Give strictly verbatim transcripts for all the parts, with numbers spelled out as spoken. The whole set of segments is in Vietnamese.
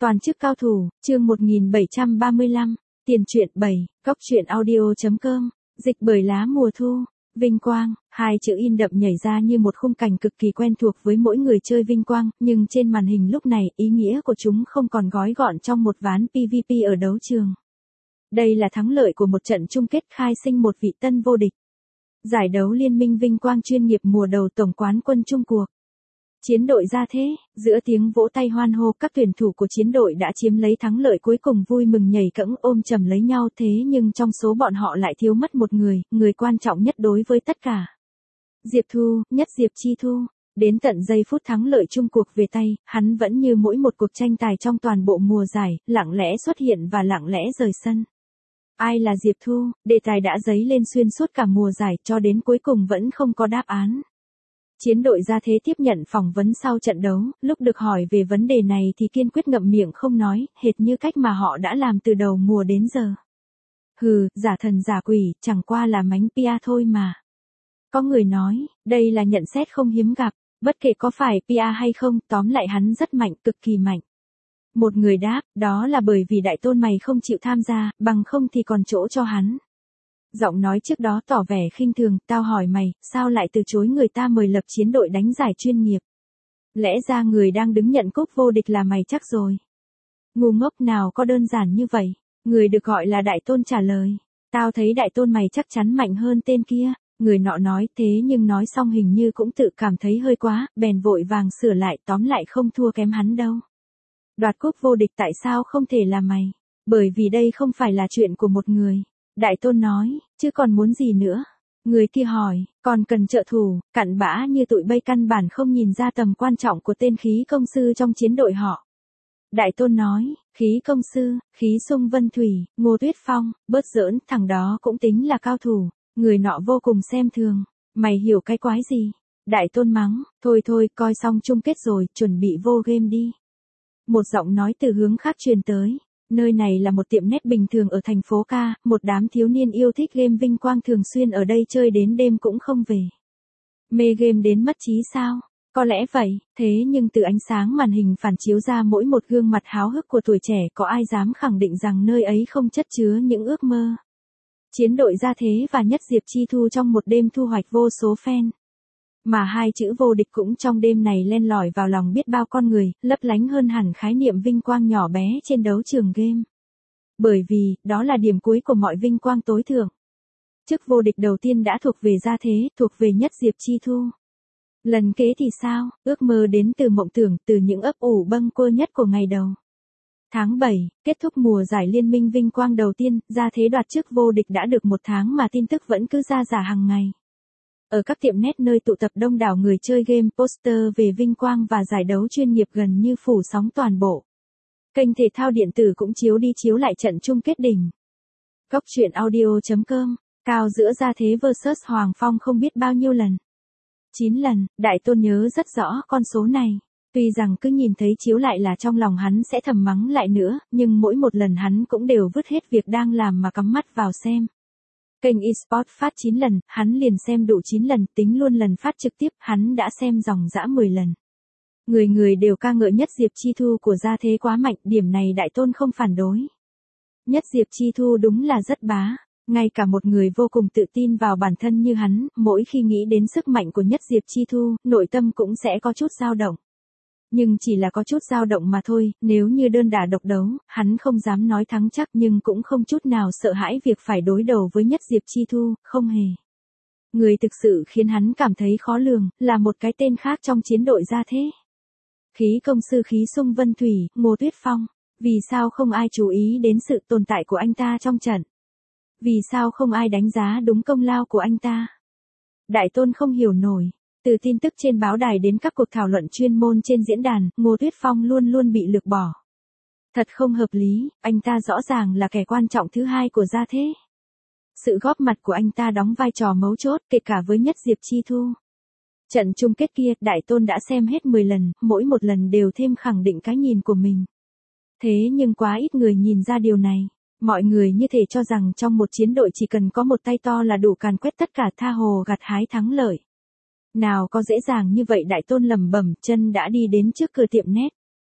Toàn chức cao thủ, chương một nghìn bảy trăm ba mươi lăm, tiền truyện bảy, góc truyện audio.com, dịch bởi lá mùa thu, vinh quang, hai chữ in đậm nhảy ra như một khung cảnh cực kỳ quen thuộc với mỗi người chơi vinh quang, nhưng trên màn hình lúc này ý nghĩa của chúng không còn gói gọn trong một ván pê vê pê ở đấu trường. Đây là thắng lợi của một trận chung kết khai sinh một vị tân vô địch. Giải đấu Liên minh Vinh Quang chuyên nghiệp mùa đầu tổng quán quân chung cuộc. Chiến đội ra thế, giữa tiếng vỗ tay hoan hô các tuyển thủ của chiến đội đã chiếm lấy thắng lợi cuối cùng vui mừng nhảy cẫng ôm chầm lấy nhau thế nhưng trong số bọn họ lại thiếu mất một người, người quan trọng nhất đối với tất cả. Diệp Thu, Nhất Diệp Chi Thu, đến tận giây phút thắng lợi chung cuộc về tay, hắn vẫn như mỗi một cuộc tranh tài trong toàn bộ mùa giải, lặng lẽ xuất hiện và lặng lẽ rời sân. Ai là Diệp Thu, đề tài đã dấy lên xuyên suốt cả mùa giải cho đến cuối cùng vẫn không có đáp án. Chiến đội ra thế tiếp nhận phỏng vấn sau trận đấu, lúc được hỏi về vấn đề này thì kiên quyết ngậm miệng không nói, hệt như cách mà họ đã làm từ đầu mùa đến giờ. Hừ, giả thần giả quỷ, chẳng qua là mánh pê e thôi mà. Có người nói, đây là nhận xét không hiếm gặp, bất kể có phải pê e hay không, tóm lại hắn rất mạnh, cực kỳ mạnh. Một người đáp, đó là bởi vì đại tôn mày không chịu tham gia, bằng không thì còn chỗ cho hắn. Giọng nói trước đó tỏ vẻ khinh thường, tao hỏi mày, sao lại từ chối người ta mời lập chiến đội đánh giải chuyên nghiệp? Lẽ ra người đang đứng nhận cúp vô địch là mày chắc rồi. Ngu ngốc nào có đơn giản như vậy? Người được gọi là đại tôn trả lời, tao thấy đại tôn mày chắc chắn mạnh hơn tên kia. Người nọ nói thế nhưng nói xong hình như cũng tự cảm thấy hơi quá, bèn vội vàng sửa lại, tóm lại không thua kém hắn đâu. Đoạt cúp vô địch tại sao không thể là mày? Bởi vì đây không phải là chuyện của một người. Đại tôn nói, chứ còn muốn gì nữa? Người kia hỏi, còn cần trợ thủ, cặn bã như tụi bay căn bản không nhìn ra tầm quan trọng của tên khí công sư trong chiến đội họ. Đại tôn nói, khí công sư, khí sung vân thủy, Ngô Tuyết Phong, bớt giỡn, thằng đó cũng tính là cao thủ. Người nọ vô cùng xem thường, mày hiểu cái quái gì? Đại tôn mắng, thôi thôi, coi xong chung kết rồi, chuẩn bị vô game đi. Một giọng nói từ hướng khác truyền tới. Nơi này là một tiệm nét bình thường ở thành phố Ca, một đám thiếu niên yêu thích game Vinh Quang thường xuyên ở đây chơi đến đêm cũng không về. Mê game đến mất trí sao? Có lẽ vậy, thế nhưng từ ánh sáng màn hình phản chiếu ra mỗi một gương mặt háo hức của tuổi trẻ có ai dám khẳng định rằng nơi ấy không chất chứa những ước mơ. Chiến đội ra thế và Nhất Diệp Chi Thu trong một đêm thu hoạch vô số fan. Mà hai chữ vô địch cũng trong đêm này len lỏi vào lòng biết bao con người, lấp lánh hơn hẳn khái niệm vinh quang nhỏ bé trên đấu trường game. Bởi vì, đó là điểm cuối của mọi vinh quang tối thượng. Chức vô địch đầu tiên đã thuộc về gia thế, thuộc về Nhất Diệp Chi Thu. Lần kế thì sao, ước mơ đến từ mộng tưởng, từ những ấp ủ bâng quơ nhất của ngày đầu. Tháng bảy, kết thúc mùa giải Liên minh Vinh Quang đầu tiên, gia thế đoạt chức vô địch đã được một tháng mà tin tức vẫn cứ ra rả hàng ngày. Ở các tiệm nét nơi tụ tập đông đảo người chơi game, poster về Vinh Quang và giải đấu chuyên nghiệp gần như phủ sóng toàn bộ. Kênh thể thao điện tử cũng chiếu đi chiếu lại trận chung kết đỉnh. Góc truyện audio.com, cao giữa gia thế versus Hoàng Phong không biết bao nhiêu lần. chín lần, đại tôn nhớ rất rõ con số này. Tuy rằng cứ nhìn thấy chiếu lại là trong lòng hắn sẽ thầm mắng lại nữa, nhưng mỗi một lần hắn cũng đều vứt hết việc đang làm mà cắm mắt vào xem. Kênh eSports phát chín lần, hắn liền xem đủ chín lần, tính luôn lần phát trực tiếp, hắn đã xem dòng dã mười lần. Người người đều ca ngợi Nhất Diệp Chi Thu của gia thế quá mạnh, điểm này đại tôn không phản đối. Nhất Diệp Chi Thu đúng là rất bá, ngay cả một người vô cùng tự tin vào bản thân như hắn, mỗi khi nghĩ đến sức mạnh của Nhất Diệp Chi Thu, nội tâm cũng sẽ có chút dao động. Nhưng chỉ là có chút dao động mà thôi, nếu như đơn đả độc đấu, hắn không dám nói thắng chắc nhưng cũng không chút nào sợ hãi việc phải đối đầu với Nhất Diệp Chi Thu, không hề. Người thực sự khiến hắn cảm thấy khó lường, là một cái tên khác trong chiến đội ra thế. Khí công sư khí sung vân thủy, Ngô Tuyết Phong, vì sao không ai chú ý đến sự tồn tại của anh ta trong trận? Vì sao không ai đánh giá đúng công lao của anh ta? Đại tôn không hiểu nổi. Từ tin tức trên báo đài đến các cuộc thảo luận chuyên môn trên diễn đàn, Ngô Tuyết Phong luôn luôn bị lược bỏ. Thật không hợp lý, anh ta rõ ràng là kẻ quan trọng thứ hai của gia thế. Sự góp mặt của anh ta đóng vai trò mấu chốt kể cả với Nhất Diệp Chi Thu. Trận chung kết kia, đại tôn đã xem hết mười lần, mỗi một lần đều thêm khẳng định cái nhìn của mình. Thế nhưng quá ít người nhìn ra điều này. Mọi người như thể cho rằng trong một chiến đội chỉ cần có một tay to là đủ càn quét tất cả tha hồ gặt hái thắng lợi. Nào có dễ dàng như vậy đại tôn lẩm bẩm, chân đã đi đến trước cửa tiệm nét.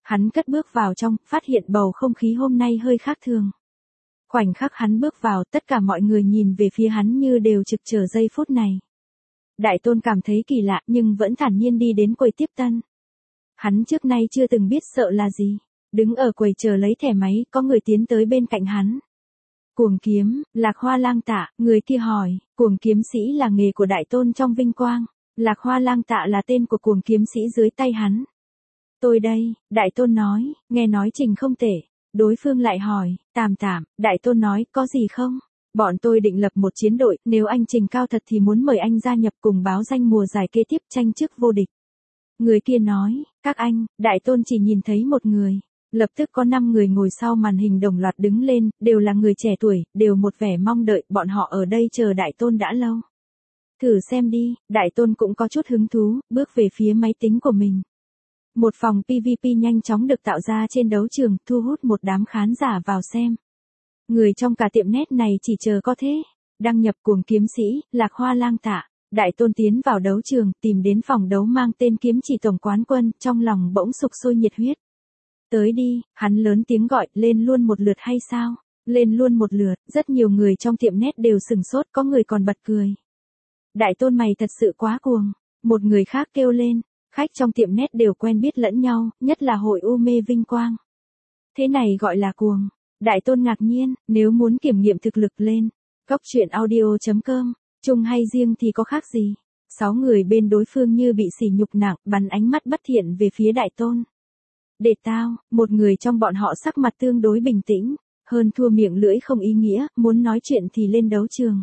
Hắn cất bước vào trong, phát hiện bầu không khí hôm nay hơi khác thường. Khoảnh khắc hắn bước vào, tất cả mọi người nhìn về phía hắn như đều trực chờ giây phút này. Đại tôn cảm thấy kỳ lạ nhưng vẫn thản nhiên đi đến quầy tiếp tân. Hắn trước nay chưa từng biết sợ là gì. Đứng ở quầy chờ lấy thẻ máy, có người tiến tới bên cạnh hắn. Cuồng kiếm, Lạc Hoa Lang Tạ, người kia hỏi, cuồng kiếm sĩ là nghề của đại tôn trong vinh quang. Lạc Hoa Lang Tạ là tên của cuồng kiếm sĩ dưới tay hắn. Tôi đây, đại tôn nói, nghe nói trình không tệ. Đối phương lại hỏi, tạm tạm, đại tôn nói, có gì không? Bọn tôi định lập một chiến đội, nếu anh trình cao thật thì muốn mời anh gia nhập cùng báo danh mùa giải kế tiếp tranh chức vô địch. Người kia nói, các anh, đại tôn chỉ nhìn thấy một người. Lập tức có năm người ngồi sau màn hình đồng loạt đứng lên, đều là người trẻ tuổi, đều một vẻ mong đợi, bọn họ ở đây chờ đại tôn đã lâu. Thử xem đi, đại tôn cũng có chút hứng thú, bước về phía máy tính của mình. Một phòng pê vê pê nhanh chóng được tạo ra trên đấu trường, thu hút một đám khán giả vào xem. Người trong cả tiệm net này chỉ chờ có thế. Đăng nhập cuồng kiếm sĩ, Lạc Hoa Lang Tạ. Đại tôn tiến vào đấu trường, tìm đến phòng đấu mang tên kiếm chỉ tổng quán quân, trong lòng bỗng sục sôi nhiệt huyết. Tới đi, hắn lớn tiếng gọi, lên luôn một lượt hay sao? Lên luôn một lượt, rất nhiều người trong tiệm net đều sừng sốt, có người còn bật cười. Đại tôn mày thật sự quá cuồng. Một người khác kêu lên. Khách trong tiệm net đều quen biết lẫn nhau, nhất là hội U mê vinh quang. Thế này gọi là cuồng. Đại tôn ngạc nhiên, nếu muốn kiểm nghiệm thực lực lên. Cóc truyện audio chấm com, chung hay riêng thì có khác gì. Sáu người bên đối phương như bị sỉ nhục nặng, bắn ánh mắt bất thiện về phía đại tôn. Để tao, một người trong bọn họ sắc mặt tương đối bình tĩnh, hơn thua miệng lưỡi không ý nghĩa, muốn nói chuyện thì lên đấu trường.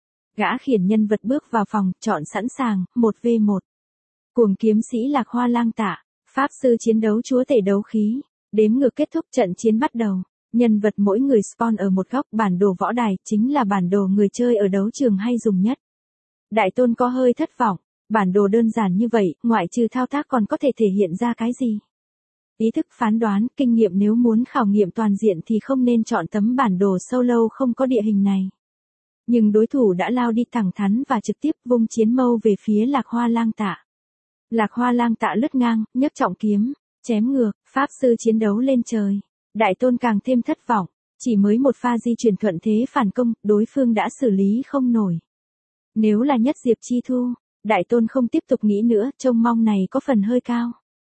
Gã khiển nhân vật bước vào phòng, chọn sẵn sàng, một vs một. Cuồng kiếm sĩ Lạc Hoa Lang Tạ, pháp sư chiến đấu chúa tể đấu khí, đếm ngược kết thúc trận chiến bắt đầu. Nhân vật mỗi người spawn ở một góc bản đồ võ đài, chính là bản đồ người chơi ở đấu trường hay dùng nhất. Đại tôn có hơi thất vọng, bản đồ đơn giản như vậy, ngoại trừ thao tác còn có thể thể hiện ra cái gì? Ý thức phán đoán, kinh nghiệm nếu muốn khảo nghiệm toàn diện thì không nên chọn tấm bản đồ solo không có địa hình này. Nhưng đối thủ đã lao đi thẳng thắn và trực tiếp vung chiến mâu về phía Lạc Hoa Lang Tạ. Lạc Hoa Lang Tạ lướt ngang, nhấc trọng kiếm, chém ngược, pháp sư chiến đấu lên trời. Đại tôn càng thêm thất vọng, chỉ mới một pha di chuyển thuận thế phản công, đối phương đã xử lý không nổi. Nếu là nhất diệp chi thu, đại tôn không tiếp tục nghĩ nữa, trông mong này có phần hơi cao.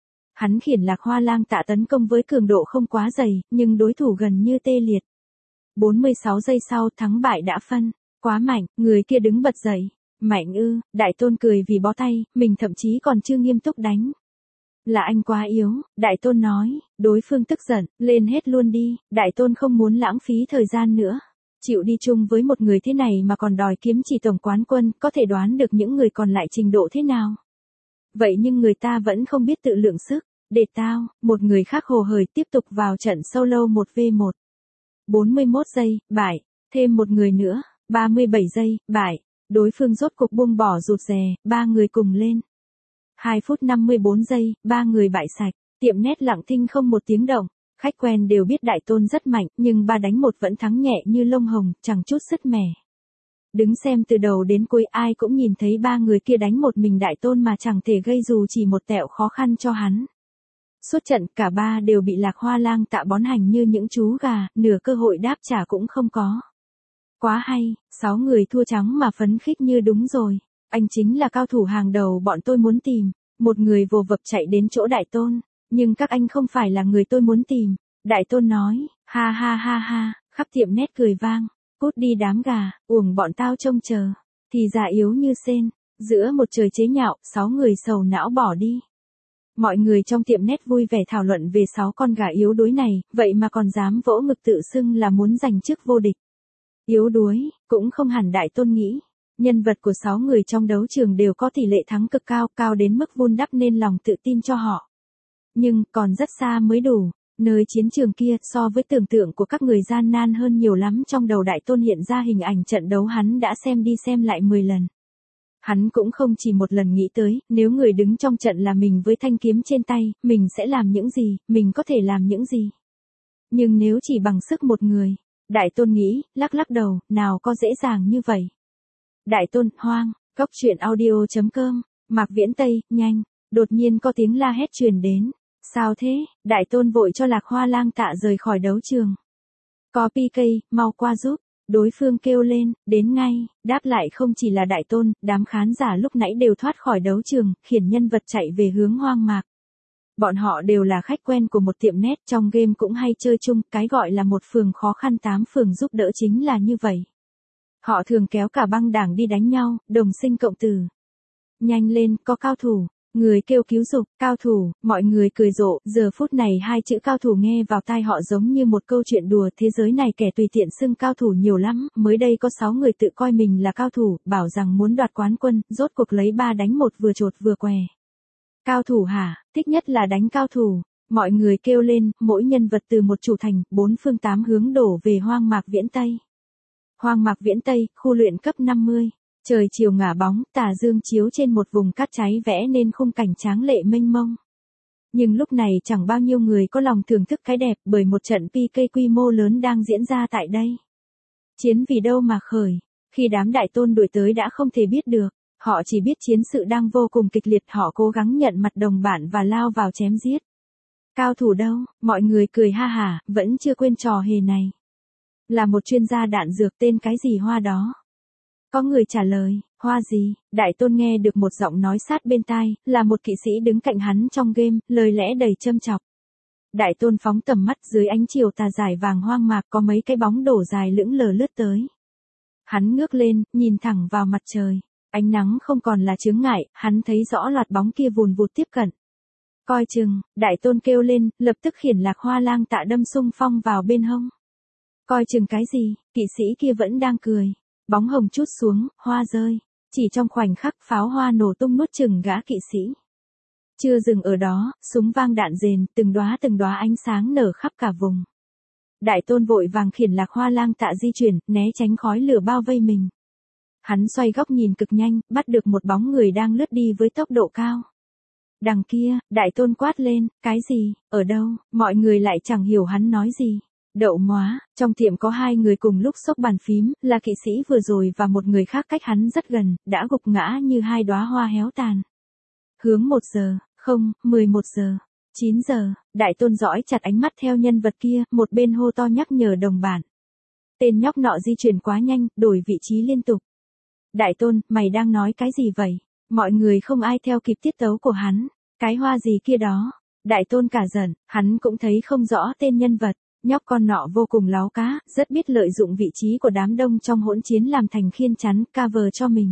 Hắn khiển Lạc Hoa Lang Tạ tấn công với cường độ không quá dày, nhưng đối thủ gần như tê liệt. bốn mươi sáu giây sau thắng bại đã phân, quá mạnh, người kia đứng bật dậy. Mạnh ư, đại tôn cười vì bó tay, mình thậm chí còn chưa nghiêm túc đánh. Là anh quá yếu, đại tôn nói, đối phương tức giận, lên hết luôn đi, đại tôn không muốn lãng phí thời gian nữa. Chịu đi chung với một người thế này mà còn đòi kiếm chỉ tổng quán quân, có thể đoán được những người còn lại trình độ thế nào. Vậy nhưng người ta vẫn không biết tự lượng sức, để tao, một người khác hồ hởi tiếp tục vào trận solo một vs một. bốn mươi mốt giây, bại, thêm một người nữa, ba mươi bảy giây, bại. Đối phương rốt cục buông bỏ rụt rè, ba người cùng lên. hai phút năm mươi bốn giây, ba người bại sạch, tiệm net lặng thinh không một tiếng động. Khách quen đều biết đại tôn rất mạnh, nhưng ba đánh một vẫn thắng nhẹ như lông hồng, chẳng chút sứt mẻ. Đứng xem từ đầu đến cuối ai cũng nhìn thấy ba người kia đánh một mình đại tôn mà chẳng thể gây dù chỉ một tẹo khó khăn cho hắn. Suốt trận cả ba đều bị Lạc Hoa Lang Tạ bón hành như những chú gà, nửa cơ hội đáp trả cũng không có. Quá hay, sáu người thua trắng mà phấn khích như đúng rồi. Anh chính là cao thủ hàng đầu bọn tôi muốn tìm. Một người vồ vập chạy đến chỗ đại tôn. Nhưng các anh không phải là người tôi muốn tìm. Đại tôn nói, ha ha ha ha, khắp tiệm net cười vang. Cút đi đám gà, uổng bọn tao trông chờ. Thì già yếu như sên. Giữa một trời chế nhạo, sáu người sầu não bỏ đi. Mọi người trong tiệm net vui vẻ thảo luận về sáu con gà yếu đuối này, vậy mà còn dám vỗ ngực tự xưng là muốn giành chức vô địch. Yếu đuối, cũng không hẳn đại tôn nghĩ. Nhân vật của sáu người trong đấu trường đều có tỷ lệ thắng cực cao, cao đến mức vun đắp nên lòng tự tin cho họ. Nhưng, còn rất xa mới đủ. Nơi chiến trường kia, so với tưởng tượng của các người gian nan hơn nhiều lắm. Trong đầu đại tôn hiện ra hình ảnh trận đấu hắn đã xem đi xem lại mười lần. Hắn cũng không chỉ một lần nghĩ tới, nếu người đứng trong trận là mình với thanh kiếm trên tay, mình sẽ làm những gì, mình có thể làm những gì. Nhưng nếu chỉ bằng sức một người, đại tôn nghĩ, lắc lắc đầu, nào có dễ dàng như vậy. Đại tôn, hoang, cóc truyện audio chấm com, Mạc Viễn Tây, nhanh, đột nhiên có tiếng la hét truyền đến. Sao thế? Đại tôn vội cho Lạc Hoa Lang Tạ rời khỏi đấu trường. Có pê ca, mau qua giúp. Đối phương kêu lên, đến ngay, đáp lại không chỉ là đại tôn, đám khán giả lúc nãy đều thoát khỏi đấu trường, khiển nhân vật chạy về hướng hoang mạc. Bọn họ đều là khách quen của một tiệm net, trong game cũng hay chơi chung, cái gọi là một phường khó khăn tám phường giúp đỡ chính là như vậy. Họ thường kéo cả băng đảng đi đánh nhau, đồng sinh cộng tử. Nhanh lên, có cao thủ. Người kêu cứu dục, cao thủ, mọi người cười rộ, giờ phút này hai chữ cao thủ nghe vào tai họ giống như một câu chuyện đùa, thế giới này kẻ tùy tiện xưng cao thủ nhiều lắm, mới đây có sáu người tự coi mình là cao thủ, bảo rằng muốn đoạt quán quân, rốt cuộc lấy ba đánh một vừa chột vừa què. Cao thủ hả, thích nhất là đánh cao thủ, mọi người kêu lên, mỗi nhân vật từ một chủ thành, bốn phương tám hướng đổ về hoang mạc viễn Tây. Hoang mạc viễn Tây, khu luyện cấp năm mươi. Trời chiều ngả bóng, tà dương chiếu trên một vùng cát cháy vẽ nên khung cảnh tráng lệ mênh mông. Nhưng lúc này chẳng bao nhiêu người có lòng thưởng thức cái đẹp bởi một trận pê ca quy mô lớn đang diễn ra tại đây. Chiến vì đâu mà khởi, khi đám đại tôn đuổi tới đã không thể biết được, họ chỉ biết chiến sự đang vô cùng kịch liệt, họ cố gắng nhận mặt đồng bạn và lao vào chém giết. Cao thủ đâu, mọi người cười ha hả, vẫn chưa quên trò hề này. Là một chuyên gia đạn dược tên cái gì Hoa đó. Có người trả lời, Hoa gì, đại tôn nghe được một giọng nói sát bên tai, là một kỵ sĩ đứng cạnh hắn trong game, lời lẽ đầy châm chọc. Đại tôn phóng tầm mắt dưới ánh chiều tà dài vàng hoang mạc có mấy cái bóng đổ dài lững lờ lướt tới. Hắn ngước lên, nhìn thẳng vào mặt trời, ánh nắng không còn là chướng ngại, hắn thấy rõ loạt bóng kia vùn vụt tiếp cận. Coi chừng, đại tôn kêu lên, lập tức khiển Lạc Hoa Lang Tạ đâm xung phong vào bên hông. Coi chừng cái gì, kỵ sĩ kia vẫn đang cười. Bóng hồng chút xuống, hoa rơi. Chỉ trong khoảnh khắc pháo hoa nổ tung nuốt chửng gã kỵ sĩ. Chưa dừng ở đó, súng vang đạn rền, từng đóa từng đóa ánh sáng nở khắp cả vùng. Đại tôn vội vàng khiển Lạc Hoa Lang Tạ di chuyển, né tránh khói lửa bao vây mình. Hắn xoay góc nhìn cực nhanh, bắt được một bóng người đang lướt đi với tốc độ cao. Đằng kia, đại tôn quát lên, cái gì, ở đâu, mọi người lại chẳng hiểu hắn nói gì. Đậu móa, trong tiệm có hai người cùng lúc xốc bàn phím, là kỵ sĩ vừa rồi và một người khác cách hắn rất gần, đã gục ngã như hai đóa hoa héo tàn. Hướng một giờ, không, mười một giờ, chín giờ, đại tôn dõi chặt ánh mắt theo nhân vật kia, một bên hô to nhắc nhở đồng bạn. Tên nhóc nọ di chuyển quá nhanh, đổi vị trí liên tục. Đại tôn, mày đang nói cái gì vậy? Mọi người không ai theo kịp tiết tấu của hắn. Cái hoa gì kia đó? Đại tôn cả giận, hắn cũng thấy không rõ tên nhân vật. Nhóc con nọ vô cùng láo cá, rất biết lợi dụng vị trí của đám đông trong hỗn chiến làm thành khiên chắn, cover cho mình.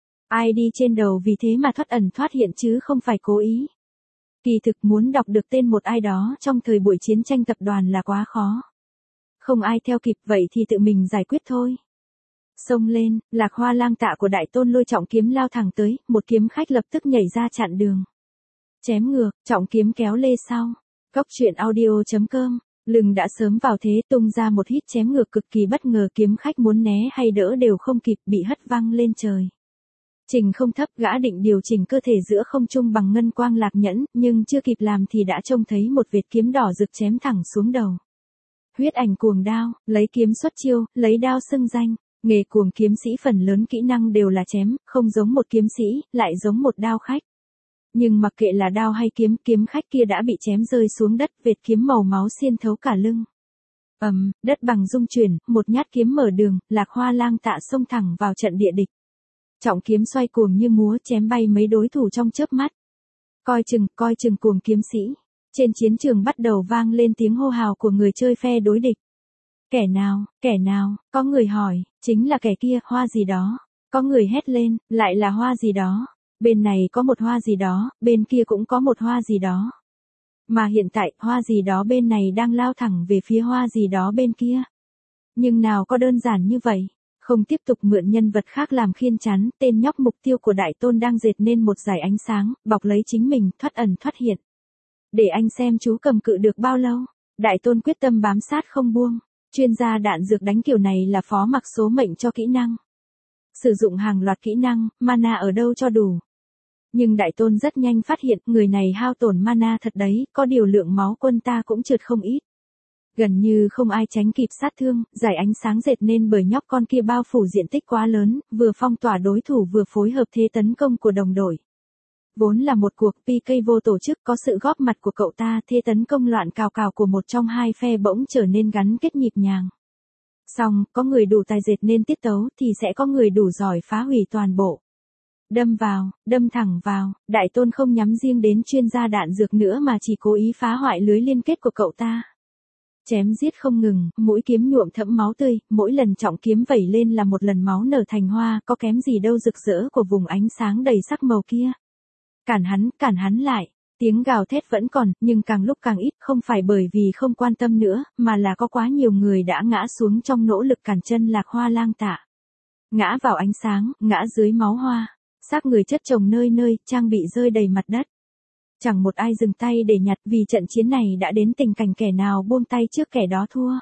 ai đi trên đầu vì thế mà thoát ẩn thoát hiện chứ không phải cố ý. Kỳ thực muốn đọc được tên một ai đó trong thời buổi chiến tranh tập đoàn là quá khó. Không ai theo kịp vậy thì tự mình giải quyết thôi. Xông lên, Lạc Hoa Lang Tạ của đại tôn lôi trọng kiếm lao thẳng tới, một kiếm khách lập tức nhảy ra chặn đường. Chém ngược, trọng kiếm kéo lê sau. Góc truyện audio chấm com. Lưng đã sớm vào thế tung ra một hít chém ngược cực kỳ bất ngờ, kiếm khách muốn né hay đỡ đều không kịp, bị hất văng lên trời. Trình không thấp, gã định điều chỉnh cơ thể giữa không trung bằng ngân quang lạc nhẫn, nhưng chưa kịp làm thì đã trông thấy một vệt kiếm đỏ rực chém thẳng xuống đầu. Huyết ảnh cuồng đao, lấy kiếm xuất chiêu, lấy đao xưng danh. Nghề cuồng kiếm sĩ phần lớn kỹ năng đều là chém, không giống một kiếm sĩ, lại giống một đao khách. Nhưng mặc kệ là đao hay kiếm, kiếm khách kia đã bị chém rơi xuống đất, vệt kiếm màu máu xiên thấu cả lưng. Ầm, um, đất bằng rung chuyển, một nhát kiếm mở đường, Lạc Hoa Lang Tạ xông thẳng vào trận địa địch. Trọng kiếm xoay cuồng như múa, chém bay mấy đối thủ trong chớp mắt. Coi chừng, coi chừng cuồng kiếm sĩ. Trên chiến trường bắt đầu vang lên tiếng hô hào của người chơi phe đối địch. Kẻ nào, kẻ nào, có người hỏi, chính là kẻ kia, hoa gì đó. Có người hét lên, lại là hoa gì đó. Bên này có một hoa gì đó, bên kia cũng có một hoa gì đó. Mà hiện tại, hoa gì đó bên này đang lao thẳng về phía hoa gì đó bên kia. Nhưng nào có đơn giản như vậy. Không tiếp tục mượn nhân vật khác làm khiên chắn, tên nhóc mục tiêu của đại tôn đang dệt nên một dải ánh sáng, bọc lấy chính mình, thoát ẩn thoát hiện. Để anh xem chú cầm cự được bao lâu. Đại tôn quyết tâm bám sát không buông. Chuyên gia đạn dược đánh kiểu này là phó mặc số mệnh cho kỹ năng. Sử dụng hàng loạt kỹ năng, mana ở đâu cho đủ. Nhưng đại tôn rất nhanh phát hiện người này hao tổn mana thật đấy, có điều lượng máu quân ta cũng trượt không ít. Gần như không ai tránh kịp sát thương, giải ánh sáng dệt nên bởi nhóc con kia bao phủ diện tích quá lớn, vừa phong tỏa đối thủ vừa phối hợp thế tấn công của đồng đội. Vốn là một cuộc pê ca vô tổ chức, có sự góp mặt của cậu ta, thế tấn công loạn cào cào của một trong hai phe bỗng trở nên gắn kết nhịp nhàng. Xong, có người đủ tài dệt nên tiết tấu thì sẽ có người đủ giỏi phá hủy toàn bộ. Đâm vào, đâm thẳng vào, Đại Tôn không nhắm riêng đến chuyên gia đạn dược nữa mà chỉ cố ý phá hoại lưới liên kết của cậu ta. Chém giết không ngừng, mũi kiếm nhuộm thẫm máu tươi, mỗi lần trọng kiếm vẩy lên là một lần máu nở thành hoa, có kém gì đâu rực rỡ của vùng ánh sáng đầy sắc màu kia. Cản hắn, cản hắn lại. Tiếng gào thét vẫn còn, nhưng càng lúc càng ít, không phải bởi vì không quan tâm nữa, mà là có quá nhiều người đã ngã xuống trong nỗ lực cản chân Lạc Hoa Lang Tạ. Ngã vào ánh sáng, ngã dưới máu hoa. Xác người chất chồng nơi nơi, trang bị rơi đầy mặt đất. Chẳng một ai dừng tay để nhặt, vì trận chiến này đã đến tình cảnh kẻ nào buông tay trước kẻ đó thua.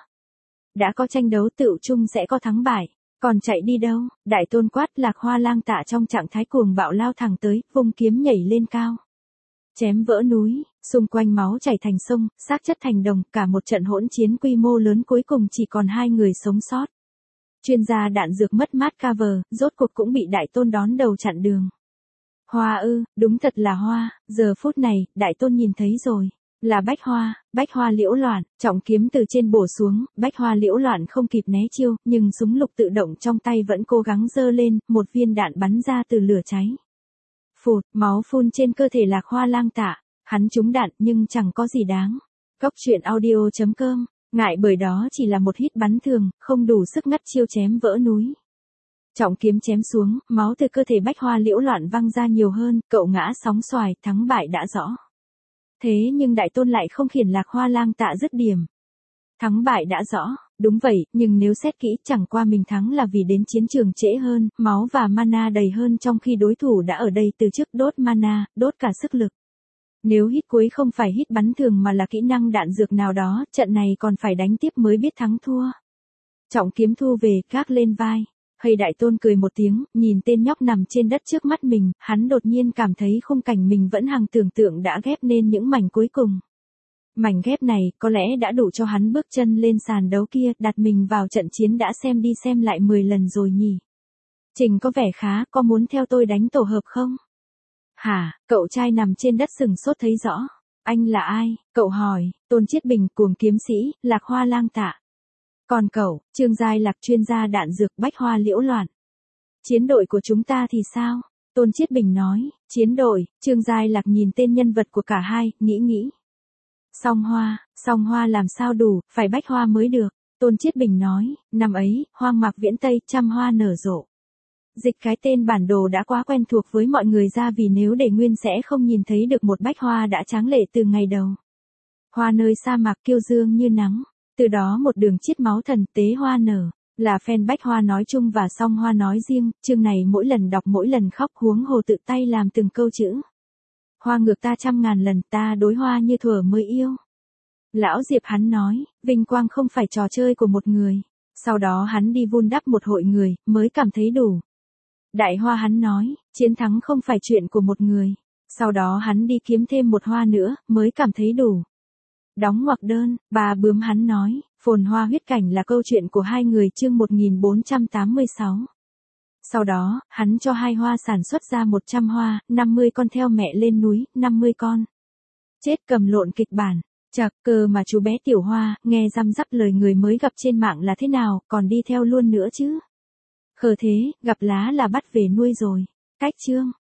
Đã có tranh đấu tựu chung sẽ có thắng bại, còn chạy đi đâu? Đại Tôn quát. Lạc Hoa Lang Tạ trong trạng thái cuồng bạo lao thẳng tới, vung kiếm nhảy lên cao. Chém vỡ núi, xung quanh máu chảy thành sông, xác chất thành đồng, cả một trận hỗn chiến quy mô lớn cuối cùng chỉ còn hai người sống sót. Chuyên gia đạn dược mất mát cover, rốt cuộc cũng bị Đại Tôn đón đầu chặn đường. Hoa ư, đúng thật là hoa, giờ phút này, Đại Tôn nhìn thấy rồi. Là bách hoa, bách hoa liễu loạn, trọng kiếm từ trên bổ xuống, bách hoa liễu loạn không kịp né chiêu, nhưng súng lục tự động trong tay vẫn cố gắng giơ lên, một viên đạn bắn ra từ lửa cháy. Phụt, máu phun trên cơ thể Lạc Hoa Lang Tạ, hắn trúng đạn nhưng chẳng có gì đáng. Góc truyện audio chấm com, ngại bởi đó chỉ là một hít bắn thường, không đủ sức ngắt chiêu chém vỡ núi. Trọng kiếm chém xuống, máu từ cơ thể bách hoa liễu loạn văng ra nhiều hơn, cậu ngã sóng xoài, thắng bại đã rõ. Thế nhưng Đại Tôn lại không khiển Lạc Hoa Lang Tạ dứt điểm. Thắng bại đã rõ, đúng vậy, nhưng nếu xét kỹ chẳng qua mình thắng là vì đến chiến trường trễ hơn, máu và mana đầy hơn trong khi đối thủ đã ở đây từ trước đốt mana, đốt cả sức lực. Nếu hít cuối không phải hít bắn thường mà là kỹ năng đạn dược nào đó, trận này còn phải đánh tiếp mới biết thắng thua. Trọng kiếm thu về, gác lên vai. Hay Đại Tôn cười một tiếng, nhìn tên nhóc nằm trên đất trước mắt mình, hắn đột nhiên cảm thấy khung cảnh mình vẫn hằng tưởng tượng đã ghép nên những mảnh cuối cùng. Mảnh ghép này có lẽ đã đủ cho hắn bước chân lên sàn đấu kia, đặt mình vào trận chiến đã xem đi xem lại mười lần rồi nhỉ. Trình có vẻ khá, có muốn theo tôi đánh tổ hợp không? Hả, cậu trai nằm trên đất sừng sốt thấy rõ. Anh là ai? Cậu hỏi. Tôn Chiết Bình, cuồng kiếm sĩ, Lạc Hoa Lang Tạ. Còn cậu, Trương Giai Lạc, chuyên gia đạn dược, bách hoa liễu loạn. Chiến đội của chúng ta thì sao? Tôn Chiết Bình nói. Chiến đội. Trương Giai Lạc nhìn tên nhân vật của cả hai, nghĩ nghĩ. Song hoa, song hoa làm sao đủ, phải bách hoa mới được. Tôn Chiết Bình nói. Năm ấy, hoang mạc viễn Tây, trăm hoa nở rộ. Dịch cái tên bản đồ đã quá quen thuộc với mọi người ra, vì nếu để nguyên sẽ không nhìn thấy được một bách hoa đã tráng lệ từ ngày đầu. Hoa nơi sa mạc kiêu dương như nắng. Từ đó một đường chiết máu thần tế hoa nở. Là fan bách hoa nói chung và song hoa nói riêng, chương này mỗi lần đọc mỗi lần khóc, huống hồ tự tay làm từng câu chữ. Hoa ngược ta trăm ngàn lần, ta đối hoa như thuở mới yêu. Lão Diệp hắn nói, vinh quang không phải trò chơi của một người. Sau đó hắn đi vun đắp một hội người, mới cảm thấy đủ. Đại Hoa hắn nói, chiến thắng không phải chuyện của một người. Sau đó hắn đi kiếm thêm một hoa nữa, mới cảm thấy đủ. Đóng ngoặc đơn, bà Bướm hắn nói, phồn hoa huyết cảnh là câu chuyện của hai người, chương một nghìn bốn trăm tám mươi sáu. Sau đó, hắn cho hai hoa sản xuất ra một trăm hoa, năm mươi con theo mẹ lên núi, năm mươi con. Chết cầm lộn kịch bản. Chạc cơ mà chú bé Tiểu Hoa, nghe răm rắp lời người mới gặp trên mạng là thế nào, còn đi theo luôn nữa chứ. Khờ thế, gặp lá là bắt về nuôi rồi. Cách chương.